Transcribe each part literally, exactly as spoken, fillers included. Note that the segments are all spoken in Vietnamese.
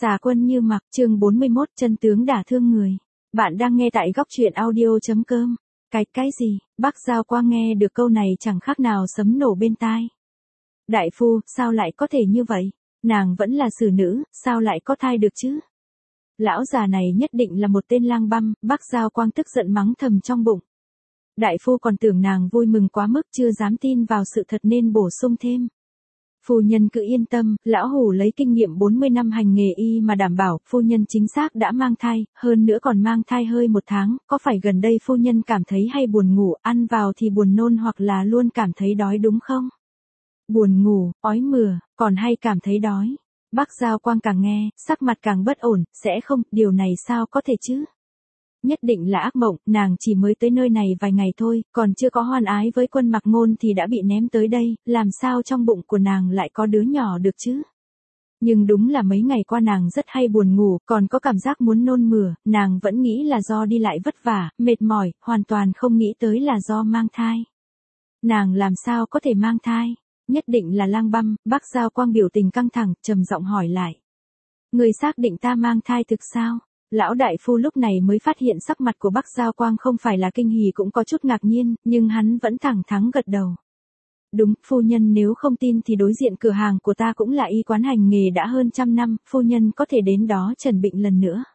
Xà Quân Như Mặc, chương bốn mươi mốt, chân tướng đả thương người. Bạn đang nghe tại góc truyện audio.com. Cái cái gì? Bác Giao Quang nghe được câu này chẳng khác nào sấm nổ bên tai. Đại phu, sao lại có thể như vậy? Nàng vẫn là xử nữ, sao lại có thai được chứ? Lão già này nhất định là một tên lang băm, bác Giao Quang tức giận mắng thầm trong bụng. Đại phu còn tưởng nàng vui mừng quá mức chưa dám tin vào sự thật nên bổ sung thêm. Phu nhân cứ yên tâm, lão hủ lấy kinh nghiệm bốn mươi năm hành nghề y mà đảm bảo, phu nhân chính xác đã mang thai, hơn nữa còn mang thai hơi một tháng, có phải gần đây phu nhân cảm thấy hay buồn ngủ, ăn vào thì buồn nôn hoặc là luôn cảm thấy đói đúng không? Buồn ngủ, ói mửa, còn hay cảm thấy đói. Bác Giao Quang càng nghe, sắc mặt càng bất ổn, sẽ không, điều này sao có thể chứ? Nhất định là ác mộng, nàng chỉ mới tới nơi này vài ngày thôi, còn chưa có hoan ái với Quân Mặc Ngôn thì đã bị ném tới đây, làm sao trong bụng của nàng lại có đứa nhỏ được chứ? Nhưng đúng là mấy ngày qua nàng rất hay buồn ngủ, còn có cảm giác muốn nôn mửa, nàng vẫn nghĩ là do đi lại vất vả, mệt mỏi, hoàn toàn không nghĩ tới là do mang thai. Nàng làm sao có thể mang thai? Nhất định là lang băm, bác Giao Quang biểu tình căng thẳng, trầm giọng hỏi lại. Người xác định ta mang thai thực sao? Lão đại phu lúc này mới phát hiện sắc mặt của bác Giao Quang không phải là kinh hỉ cũng có chút ngạc nhiên, nhưng hắn vẫn thẳng thắn gật đầu. Đúng, phu nhân nếu không tin thì đối diện cửa hàng của ta cũng là y quán hành nghề đã hơn trăm năm, phu nhân có thể đến đó trần bệnh lần nữa.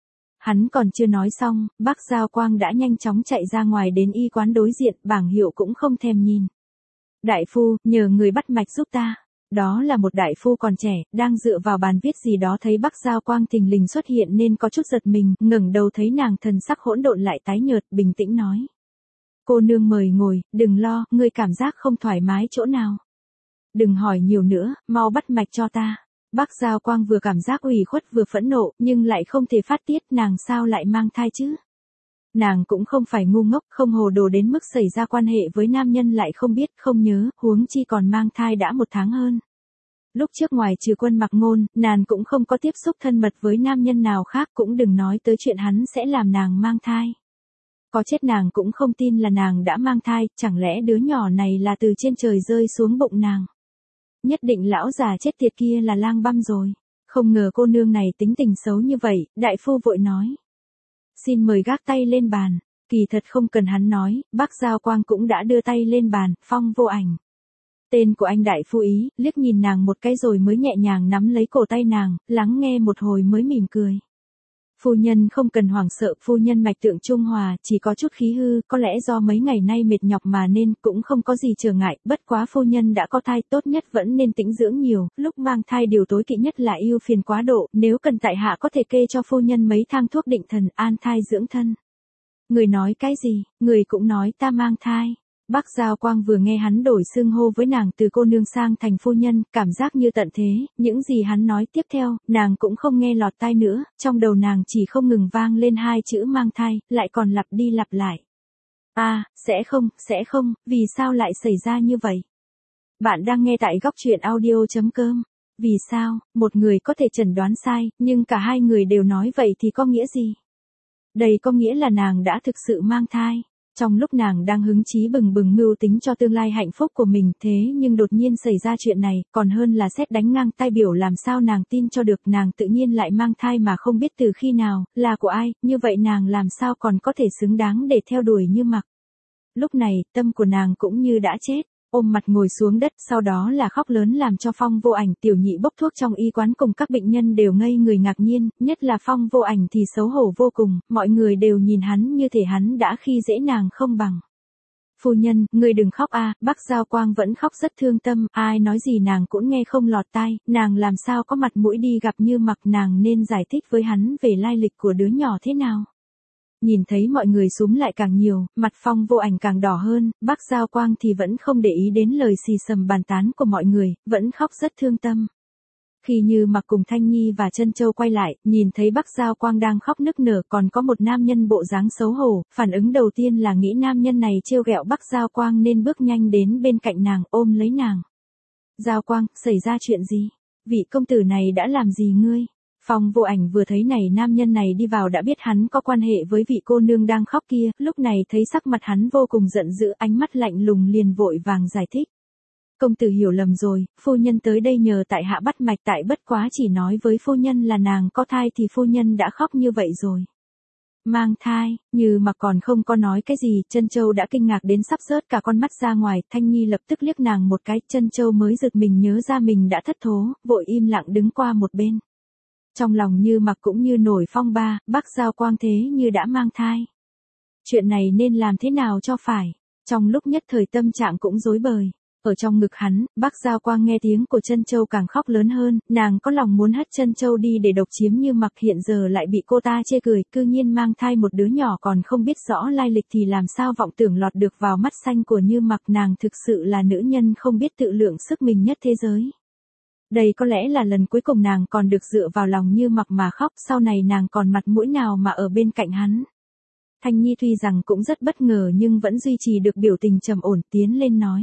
Hắn còn chưa nói xong, bác Giao Quang đã nhanh chóng chạy ra ngoài đến y quán đối diện, bảng hiệu cũng không thèm nhìn. Đại phu, nhờ người bắt mạch giúp ta. Đó là một đại phu còn trẻ, đang dựa vào bàn viết gì đó thấy bác Giao Quang thình lình xuất hiện nên có chút giật mình, ngẩng đầu thấy nàng thần sắc hỗn độn lại tái nhợt, bình tĩnh nói. Cô nương mời ngồi, đừng lo, ngươi cảm giác không thoải mái chỗ nào. Đừng hỏi nhiều nữa, mau bắt mạch cho ta. Bác Giao Quang vừa cảm giác ủy khuất vừa phẫn nộ, nhưng lại không thể phát tiết, nàng sao lại mang thai chứ? Nàng cũng không phải ngu ngốc, không hồ đồ đến mức xảy ra quan hệ với nam nhân lại không biết, không nhớ, huống chi còn mang thai đã một tháng hơn. Lúc trước ngoài trừ Quân Mặc Ngôn, nàng cũng không có tiếp xúc thân mật với nam nhân nào khác, cũng đừng nói tới chuyện hắn sẽ làm nàng mang thai. Có chết nàng cũng không tin là nàng đã mang thai, chẳng lẽ đứa nhỏ này là từ trên trời rơi xuống bụng nàng. Nhất định lão già chết tiệt kia là lang băm rồi. Không ngờ cô nương này tính tình xấu như vậy, đại phu vội nói. Xin mời gác tay lên bàn. Kỳ thật không cần hắn nói, bác Giao Quang cũng đã đưa tay lên bàn, Phong Vô Ảnh. Tên của anh đại phu ý, liếc nhìn nàng một cái rồi mới nhẹ nhàng nắm lấy cổ tay nàng, lắng nghe một hồi mới mỉm cười. Phu nhân không cần hoảng sợ, phu nhân mạch tượng trung hòa, chỉ có chút khí hư, có lẽ do mấy ngày nay mệt nhọc mà nên cũng không có gì trở ngại, bất quá phu nhân đã có thai, tốt nhất vẫn nên tĩnh dưỡng nhiều, lúc mang thai điều tối kỵ nhất là ưu phiền quá độ, nếu cần tại hạ có thể kê cho phu nhân mấy thang thuốc định thần, an thai dưỡng thân. Người nói cái gì, người cũng nói ta mang thai. Bác Giao Quang vừa nghe hắn đổi xưng hô với nàng từ cô nương sang thành phu nhân, cảm giác như tận thế, những gì hắn nói tiếp theo, nàng cũng không nghe lọt tai nữa, trong đầu nàng chỉ không ngừng vang lên hai chữ mang thai, lại còn lặp đi lặp lại. À, sẽ không, sẽ không, vì sao lại xảy ra như vậy? Bạn đang nghe tại góc truyện audio.com. Vì sao, một người có thể chẩn đoán sai, nhưng cả hai người đều nói vậy thì có nghĩa gì? Đây có nghĩa là nàng đã thực sự mang thai. Trong lúc nàng đang hứng chí bừng bừng mưu tính cho tương lai hạnh phúc của mình thế nhưng đột nhiên xảy ra chuyện này, còn hơn là sét đánh ngang tai biểu làm sao nàng tin cho được nàng tự nhiên lại mang thai mà không biết từ khi nào, là của ai, như vậy nàng làm sao còn có thể xứng đáng để theo đuổi Như Mặc. Lúc này, tâm của nàng cũng như đã chết, ôm mặt ngồi xuống đất, sau đó là khóc lớn làm cho Phong Vô Ảnh tiểu nhị bốc thuốc trong y quán cùng các bệnh nhân đều ngây người ngạc nhiên, nhất là Phong Vô Ảnh thì xấu hổ vô cùng, mọi người đều nhìn hắn như thể hắn đã khi dễ nàng không bằng. Phu nhân, người đừng khóc a, bác Giao Quang vẫn khóc rất thương tâm, ai nói gì nàng cũng nghe không lọt tai, nàng làm sao có mặt mũi đi gặp Như Mặc, nàng nên giải thích với hắn về lai lịch của đứa nhỏ thế nào. Nhìn thấy mọi người xúm lại càng nhiều, mặt Phong Vô Ảnh càng đỏ hơn, bác Giao Quang thì vẫn không để ý đến lời xì xầm bàn tán của mọi người, vẫn khóc rất thương tâm. Khi Như Mặc cùng Thanh Nhi và Trân Châu quay lại, nhìn thấy bác Giao Quang đang khóc nức nở, còn có một nam nhân bộ dáng xấu hổ, phản ứng đầu tiên là nghĩ nam nhân này trêu ghẹo bác Giao Quang nên bước nhanh đến bên cạnh nàng, ôm lấy nàng. Giao Quang, xảy ra chuyện gì? Vị công tử này đã làm gì ngươi? Phong Vô Ảnh vừa thấy này nam nhân này đi vào đã biết hắn có quan hệ với vị cô nương đang khóc kia, lúc này thấy sắc mặt hắn vô cùng giận dữ, ánh mắt lạnh lùng liền vội vàng giải thích. Công tử hiểu lầm rồi, phu nhân tới đây nhờ tại hạ bắt mạch, tại bất quá chỉ nói với phu nhân là nàng có thai thì phu nhân đã khóc như vậy rồi. Mang thai, Như Mặc còn không có nói cái gì, Trân Châu đã kinh ngạc đến sắp rớt cả con mắt ra ngoài, Thanh Nhi lập tức liếc nàng một cái, Trân Châu mới giật mình nhớ ra mình đã thất thố, vội im lặng đứng qua một bên. Trong lòng Như Mặc cũng như nổi phong ba, Bắc Giao Quang thế như đã mang thai. Chuyện này nên làm thế nào cho phải, trong lúc nhất thời tâm trạng cũng rối bời. Ở trong ngực hắn, Bắc Giao Quang nghe tiếng của Trân Châu càng khóc lớn hơn, nàng có lòng muốn hất Trân Châu đi để độc chiếm Như Mặc, hiện giờ lại bị cô ta chê cười, cư nhiên mang thai một đứa nhỏ còn không biết rõ lai lịch thì làm sao vọng tưởng lọt được vào mắt xanh của Như Mặc, nàng thực sự là nữ nhân không biết tự lượng sức mình nhất thế giới. Đây có lẽ là lần cuối cùng nàng còn được dựa vào lòng Như Mặc mà khóc, sau này nàng còn mặt mũi nào mà ở bên cạnh hắn. Thanh Nhi tuy rằng cũng rất bất ngờ nhưng vẫn duy trì được biểu tình trầm ổn, tiến lên nói.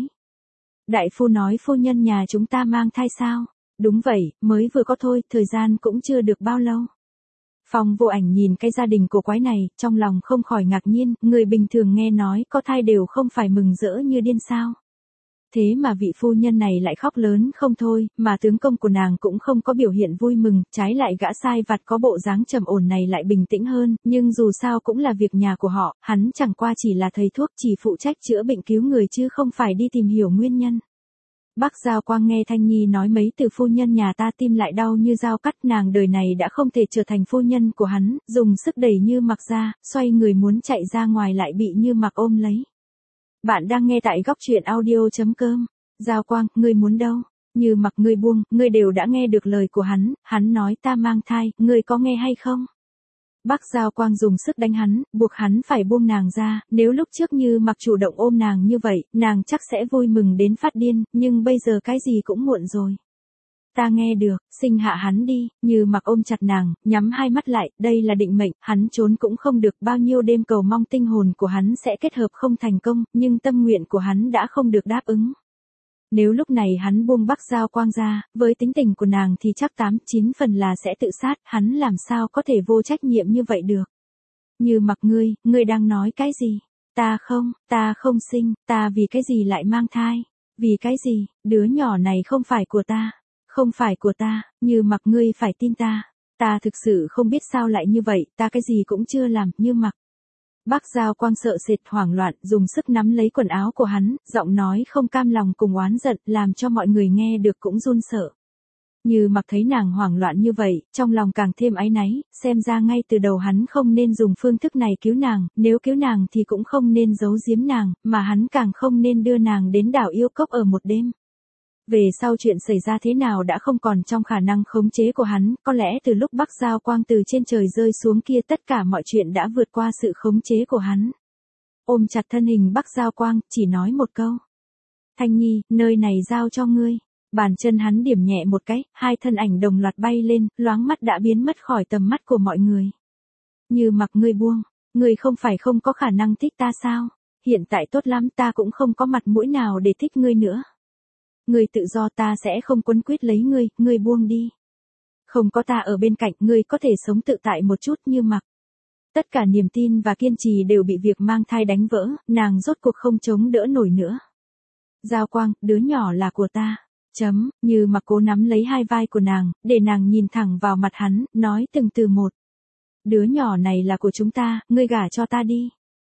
Đại phu nói phu nhân nhà chúng ta mang thai sao? Đúng vậy, mới vừa có thôi, thời gian cũng chưa được bao lâu. Phong Vô Ảnh nhìn cái gia đình cổ quái này, trong lòng không khỏi ngạc nhiên, người bình thường nghe nói có thai đều không phải mừng rỡ như điên sao. Thế mà vị phu nhân này lại khóc lớn không thôi, mà tướng công của nàng cũng không có biểu hiện vui mừng, trái lại gã sai vặt có bộ dáng trầm ổn này lại bình tĩnh hơn, nhưng dù sao cũng là việc nhà của họ, hắn chẳng qua chỉ là thầy thuốc, chỉ phụ trách chữa bệnh cứu người chứ không phải đi tìm hiểu nguyên nhân. Bắc Giao Quang nghe Thanh Nhi nói mấy từ phu nhân nhà ta tim lại đau như dao cắt, nàng đời này đã không thể trở thành phu nhân của hắn, dùng sức đẩy Như Mặc ra, xoay người muốn chạy ra ngoài lại bị Như Mặc ôm lấy. Bạn đang nghe tại góc truyện audio chấm com. Giao Quang, ngươi muốn đâu? Như Mặc, ngươi buông, ngươi đều đã nghe được lời của hắn, hắn nói ta mang thai, ngươi có nghe hay không? Bắc Giao Quang dùng sức đánh hắn, buộc hắn phải buông nàng ra, nếu lúc trước Như Mặc chủ động ôm nàng như vậy, nàng chắc sẽ vui mừng đến phát điên, nhưng bây giờ cái gì cũng muộn rồi. Ta nghe được, sinh hạ hắn đi, Như Mặc ôm chặt nàng, nhắm hai mắt lại, đây là định mệnh, hắn trốn cũng không được, bao nhiêu đêm cầu mong tinh hồn của hắn sẽ kết hợp không thành công, nhưng tâm nguyện của hắn đã không được đáp ứng. Nếu lúc này hắn buông Bắc Giao Quang ra, với tính tình của nàng thì chắc tám chín phần là sẽ tự sát, hắn làm sao có thể vô trách nhiệm như vậy được. Như Mặc, ngươi, ngươi đang nói cái gì? Ta không, ta không sinh, ta vì cái gì lại mang thai? Vì cái gì, đứa nhỏ này không phải của ta. Không phải của ta, Như Mặc, ngươi phải tin ta. Ta thực sự không biết sao lại như vậy, ta cái gì cũng chưa làm, Như Mặc. Bắc Giao Quang sợ sệt hoảng loạn, dùng sức nắm lấy quần áo của hắn, giọng nói không cam lòng cùng oán giận, làm cho mọi người nghe được cũng run sợ. Như Mặc thấy nàng hoảng loạn như vậy, trong lòng càng thêm áy náy, xem ra ngay từ đầu hắn không nên dùng phương thức này cứu nàng, nếu cứu nàng thì cũng không nên giấu giếm nàng, mà hắn càng không nên đưa nàng đến đảo yêu cốc ở một đêm. Về sau chuyện xảy ra thế nào đã không còn trong khả năng khống chế của hắn, có lẽ từ lúc Bắc Giao Quang từ trên trời rơi xuống kia tất cả mọi chuyện đã vượt qua sự khống chế của hắn. Ôm chặt thân hình Bắc Giao Quang, chỉ nói một câu. Thanh Nhi, nơi này giao cho ngươi. Bàn chân hắn điểm nhẹ một cái, hai thân ảnh đồng loạt bay lên, loáng mắt đã biến mất khỏi tầm mắt của mọi người. Như Mặc, ngươi buông, ngươi không phải không có khả năng thích ta sao? Hiện tại tốt lắm, ta cũng không có mặt mũi nào để thích ngươi nữa. Ngươi tự do, ta sẽ không quấn quýt lấy ngươi, ngươi buông đi. Không có ta ở bên cạnh, ngươi có thể sống tự tại một chút. Như Mặc. Tất cả niềm tin và kiên trì đều bị việc mang thai đánh vỡ, nàng rốt cuộc không chống đỡ nổi nữa. Giao Quang, đứa nhỏ là của ta. Chấm, Như Mặc cố nắm lấy hai vai của nàng, để nàng nhìn thẳng vào mặt hắn, nói từng từ một. Đứa nhỏ này là của chúng ta, ngươi gả cho ta đi.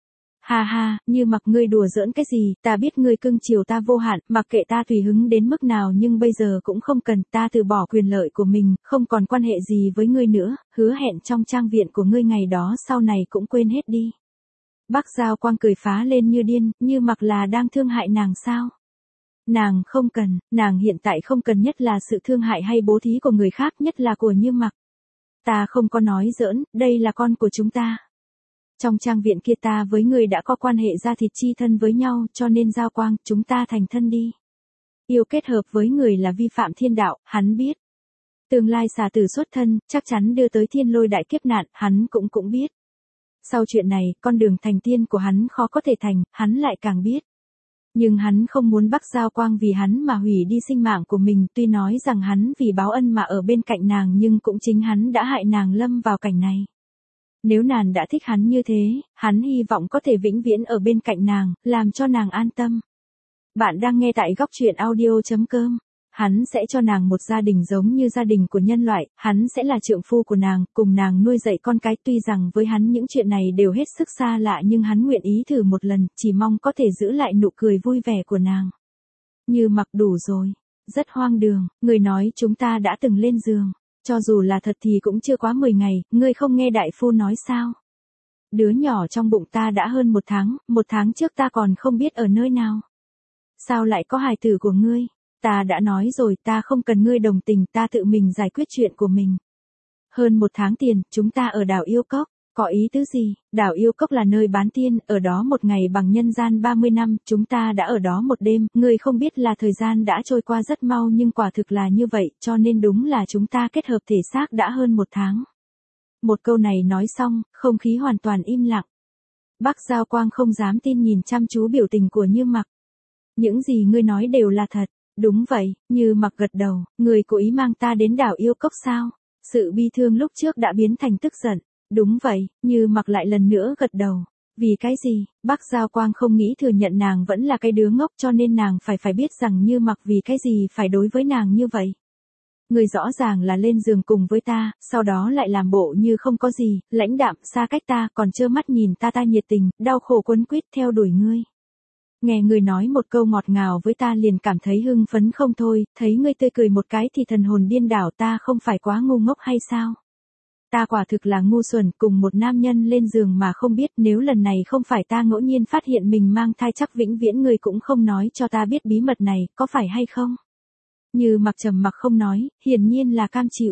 Ha ha, Như Mặc, ngươi đùa giỡn cái gì, ta biết ngươi cưng chiều ta vô hạn, mặc kệ ta tùy hứng đến mức nào nhưng bây giờ cũng không cần, ta từ bỏ quyền lợi của mình, không còn quan hệ gì với ngươi nữa, hứa hẹn trong trang viện của ngươi ngày đó sau này cũng quên hết đi. Bắc Giao Quang cười phá lên như điên, Như Mặc là đang thương hại nàng sao? Nàng không cần, nàng hiện tại không cần nhất là sự thương hại hay bố thí của người khác, nhất là của Như Mặc. Ta không có nói giỡn, đây là con của chúng ta. Trong trang viện kia ta với người đã có quan hệ da thịt chi thân với nhau, cho nên Giao Quang, chúng ta thành thân đi. Yêu kết hợp với người là vi phạm thiên đạo, hắn biết. Tương lai xà tử xuất thân, chắc chắn đưa tới thiên lôi đại kiếp nạn, hắn cũng cũng biết. Sau chuyện này, con đường thành tiên của hắn khó có thể thành, hắn lại càng biết. Nhưng hắn không muốn Bắc Giao Quang vì hắn mà hủy đi sinh mạng của mình, tuy nói rằng hắn vì báo ân mà ở bên cạnh nàng nhưng cũng chính hắn đã hại nàng lâm vào cảnh này. Nếu nàng đã thích hắn như thế, hắn hy vọng có thể vĩnh viễn ở bên cạnh nàng, làm cho nàng an tâm. Bạn đang nghe tại góc truyện audio chấm com. Hắn sẽ cho nàng một gia đình giống như gia đình của nhân loại, hắn sẽ là trượng phu của nàng, cùng nàng nuôi dạy con cái. Tuy rằng với hắn những chuyện này đều hết sức xa lạ nhưng hắn nguyện ý thử một lần, chỉ mong có thể giữ lại nụ cười vui vẻ của nàng. Như Mặc đủ rồi. Rất hoang đường, người nói chúng ta đã từng lên giường. Cho dù là thật thì cũng chưa quá mười ngày, ngươi không nghe đại phu nói sao? Đứa nhỏ trong bụng ta đã hơn một tháng, một tháng trước ta còn không biết ở nơi nào. Sao lại có hài tử của ngươi? Ta đã nói rồi, ta không cần ngươi đồng tình, ta tự mình giải quyết chuyện của mình. Hơn một tháng tiền, chúng ta ở đảo Yêu Cốc. Có ý tứ gì? Đảo Yêu Cốc là nơi bán tiên, ở đó một ngày bằng nhân gian ba mươi năm, chúng ta đã ở đó một đêm, ngươi không biết là thời gian đã trôi qua rất mau nhưng quả thực là như vậy, cho nên đúng là chúng ta kết hợp thể xác đã hơn một tháng. Một câu này nói xong, không khí hoàn toàn im lặng. Bắc Giao Quang không dám tin nhìn chăm chú biểu tình của Như Mặc. Những gì ngươi nói đều là thật. Đúng vậy, Như Mặc gật đầu, ngươi cố ý mang ta đến đảo Yêu Cốc sao? Sự bi thương lúc trước đã biến thành tức giận. Đúng vậy, Như Mặc lại lần nữa gật đầu. Vì cái gì? Bắc Giao Quang không nghĩ thừa nhận nàng vẫn là cái đứa ngốc cho nên nàng phải phải biết rằng Như Mặc vì cái gì phải đối với nàng như vậy. Người rõ ràng là lên giường cùng với ta, sau đó lại làm bộ như không có gì, lãnh đạm xa cách ta còn trơ mắt nhìn ta ta nhiệt tình, đau khổ quấn quýt theo đuổi ngươi. Nghe người nói một câu ngọt ngào với ta liền cảm thấy hưng phấn không thôi, thấy ngươi tươi cười một cái thì thần hồn điên đảo, ta không phải quá ngu ngốc hay sao? Ta quả thực là ngu xuẩn, cùng một nam nhân lên giường mà không biết, nếu lần này không phải ta ngẫu nhiên phát hiện mình mang thai chắc vĩnh viễn ngươi cũng không nói cho ta biết bí mật này, có phải hay không? Như Mặc trầm mặc không nói, hiển nhiên là cam chịu.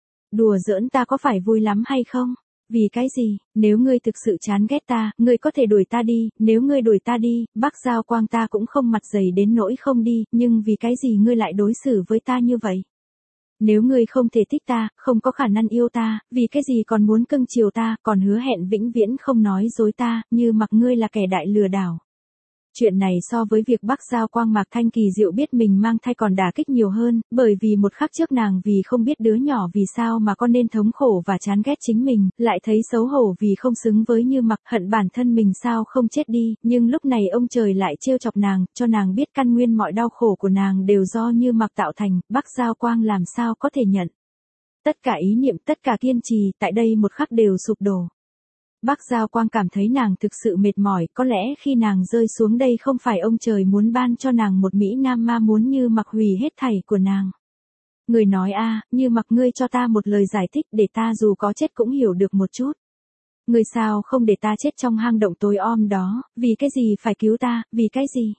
Đùa giỡn, ta có phải vui lắm hay không? Vì cái gì? Nếu ngươi thực sự chán ghét ta, ngươi có thể đuổi ta đi, nếu ngươi đuổi ta đi, Bắc Giao Quang ta cũng không mặt dày đến nỗi không đi, nhưng vì cái gì ngươi lại đối xử với ta như vậy? Nếu ngươi không thể thích ta, không có khả năng yêu ta, vì cái gì còn muốn cưng chiều ta, còn hứa hẹn vĩnh viễn không nói dối ta, Như Mặc ngươi là kẻ đại lừa đảo. Chuyện này so với việc Bắc Giao Quang Mạc Thanh Kỳ Diệu biết mình mang thai còn đả kích nhiều hơn, bởi vì một khắc trước nàng vì không biết đứa nhỏ vì sao mà con nên thống khổ và chán ghét chính mình, lại thấy xấu hổ vì không xứng với Như Mặc, hận bản thân mình sao không chết đi, nhưng lúc này ông trời lại trêu chọc nàng, cho nàng biết căn nguyên mọi đau khổ của nàng đều do Như Mặc tạo thành, Bắc Giao Quang làm sao có thể nhận. Tất cả ý niệm, tất cả kiên trì, tại đây một khắc đều sụp đổ. Bắc Giao Quang cảm thấy nàng thực sự mệt mỏi, có lẽ khi nàng rơi xuống đây không phải ông trời muốn ban cho nàng một Mỹ Nam ma muốn Như Mặc hủy hết thảy của nàng. Người nói a, Như Mặc ngươi cho ta một lời giải thích để ta dù có chết cũng hiểu được một chút. Ngươi sao không để ta chết trong hang động tối om đó, vì cái gì phải cứu ta, vì cái gì?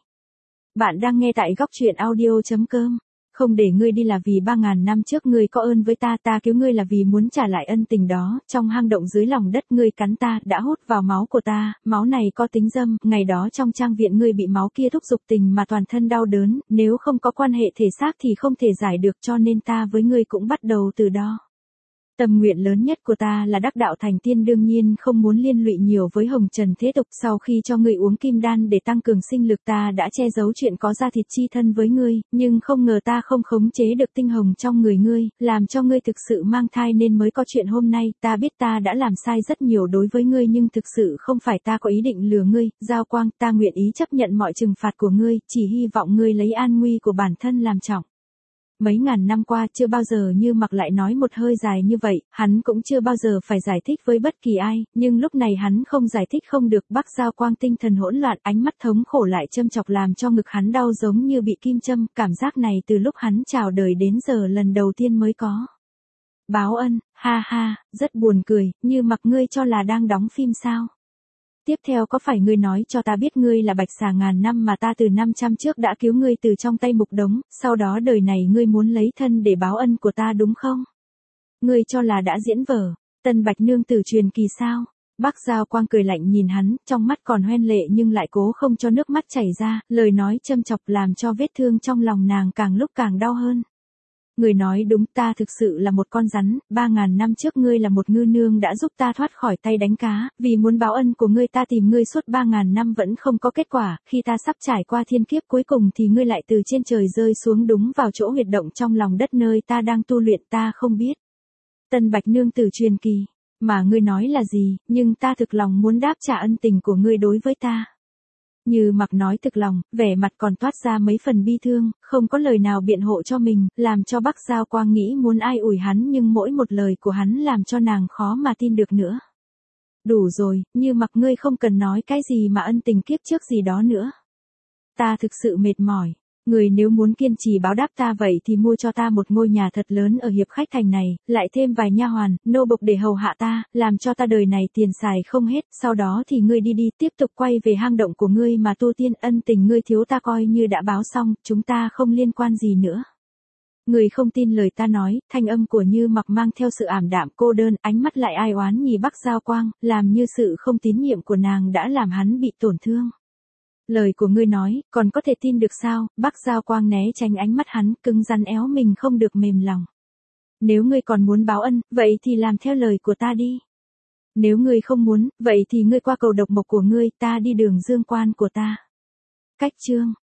Bạn đang nghe tại góc truyện audio chấm com. Không để ngươi đi là vì ba ngàn năm trước ngươi có ơn với ta, ta cứu ngươi là vì muốn trả lại ân tình đó, trong hang động dưới lòng đất ngươi cắn ta, đã hút vào máu của ta, máu này có tính dâm, ngày đó trong trang viện ngươi bị máu kia thúc giục tình mà toàn thân đau đớn, nếu không có quan hệ thể xác thì không thể giải được cho nên ta với ngươi cũng bắt đầu từ đó. Tâm nguyện lớn nhất của ta là đắc đạo thành tiên, đương nhiên không muốn liên lụy nhiều với hồng trần thế tục. Sau khi cho ngươi uống kim đan để tăng cường sinh lực ta đã che giấu chuyện có da thịt chi thân với ngươi, nhưng không ngờ ta không khống chế được tinh hồng trong người ngươi, làm cho ngươi thực sự mang thai nên mới có chuyện hôm nay. Ta biết ta đã làm sai rất nhiều đối với ngươi nhưng thực sự không phải ta có ý định lừa ngươi, Giao Quang, ta nguyện ý chấp nhận mọi trừng phạt của ngươi, chỉ hy vọng ngươi lấy an nguy của bản thân làm trọng. Mấy ngàn năm qua chưa bao giờ Như Mặc lại nói một hơi dài như vậy, hắn cũng chưa bao giờ phải giải thích với bất kỳ ai, nhưng lúc này hắn không giải thích không được. Bắc Giao Quang tinh thần hỗn loạn, ánh mắt thống khổ lại châm chọc làm cho ngực hắn đau giống như bị kim châm, cảm giác này từ lúc hắn chào đời đến giờ lần đầu tiên mới có. Báo ân, ha ha, rất buồn cười, Như Mặc ngươi cho là đang đóng phim sao? Tiếp theo có phải ngươi nói cho ta biết ngươi là bạch xà ngàn năm mà ta từ năm trăm trước đã cứu ngươi từ trong tay Mục Đống, sau đó đời này ngươi muốn lấy thân để báo ân của ta đúng không? Ngươi cho là đã diễn vở, Tân Bạch Nương Tử truyền kỳ sao? Bắc Giao Quang cười lạnh nhìn hắn, trong mắt còn hoen lệ nhưng lại cố không cho nước mắt chảy ra, lời nói châm chọc làm cho vết thương trong lòng nàng càng lúc càng đau hơn. Người nói đúng, ta thực sự là một con rắn, ba ngàn năm trước ngươi là một ngư nương đã giúp ta thoát khỏi tay đánh cá, vì muốn báo ân của ngươi ta tìm ngươi suốt ba ngàn năm vẫn không có kết quả, khi ta sắp trải qua thiên kiếp cuối cùng thì ngươi lại từ trên trời rơi xuống đúng vào chỗ huyệt động trong lòng đất nơi ta đang tu luyện, ta không biết. Tân Bạch Nương Tử truyền kỳ, mà ngươi nói là gì, nhưng ta thực lòng muốn đáp trả ân tình của ngươi đối với ta. Như Mặc nói thực lòng, vẻ mặt còn toát ra mấy phần bi thương, không có lời nào biện hộ cho mình, làm cho Bắc Giao Quang nghĩ muốn ai ủi hắn nhưng mỗi một lời của hắn làm cho nàng khó mà tin được nữa. Đủ rồi, Như Mặc ngươi không cần nói cái gì mà ân tình kiếp trước gì đó nữa. Ta thực sự mệt mỏi. Người nếu muốn kiên trì báo đáp ta vậy thì mua cho ta một ngôi nhà thật lớn ở hiệp khách thành này, lại thêm vài nha hoàn, nô bộc để hầu hạ ta, làm cho ta đời này tiền xài không hết, sau đó thì ngươi đi đi, tiếp tục quay về hang động của ngươi mà tu tiên, ân tình ngươi thiếu ta coi như đã báo xong, chúng ta không liên quan gì nữa. Người không tin lời ta nói, thanh âm của Như Mặc mang theo sự ảm đạm cô đơn, ánh mắt lại ai oán nhìn Bắc Giao Quang, làm như sự không tín nhiệm của nàng đã làm hắn bị tổn thương. Lời của ngươi nói, còn có thể tin được sao? Bắc Giao Quang né tránh ánh mắt hắn, cứng rắn éo mình không được mềm lòng. Nếu ngươi còn muốn báo ân, vậy thì làm theo lời của ta đi. Nếu ngươi không muốn, vậy thì ngươi qua cầu độc mộc của ngươi, ta đi đường dương quan của ta. Cách chương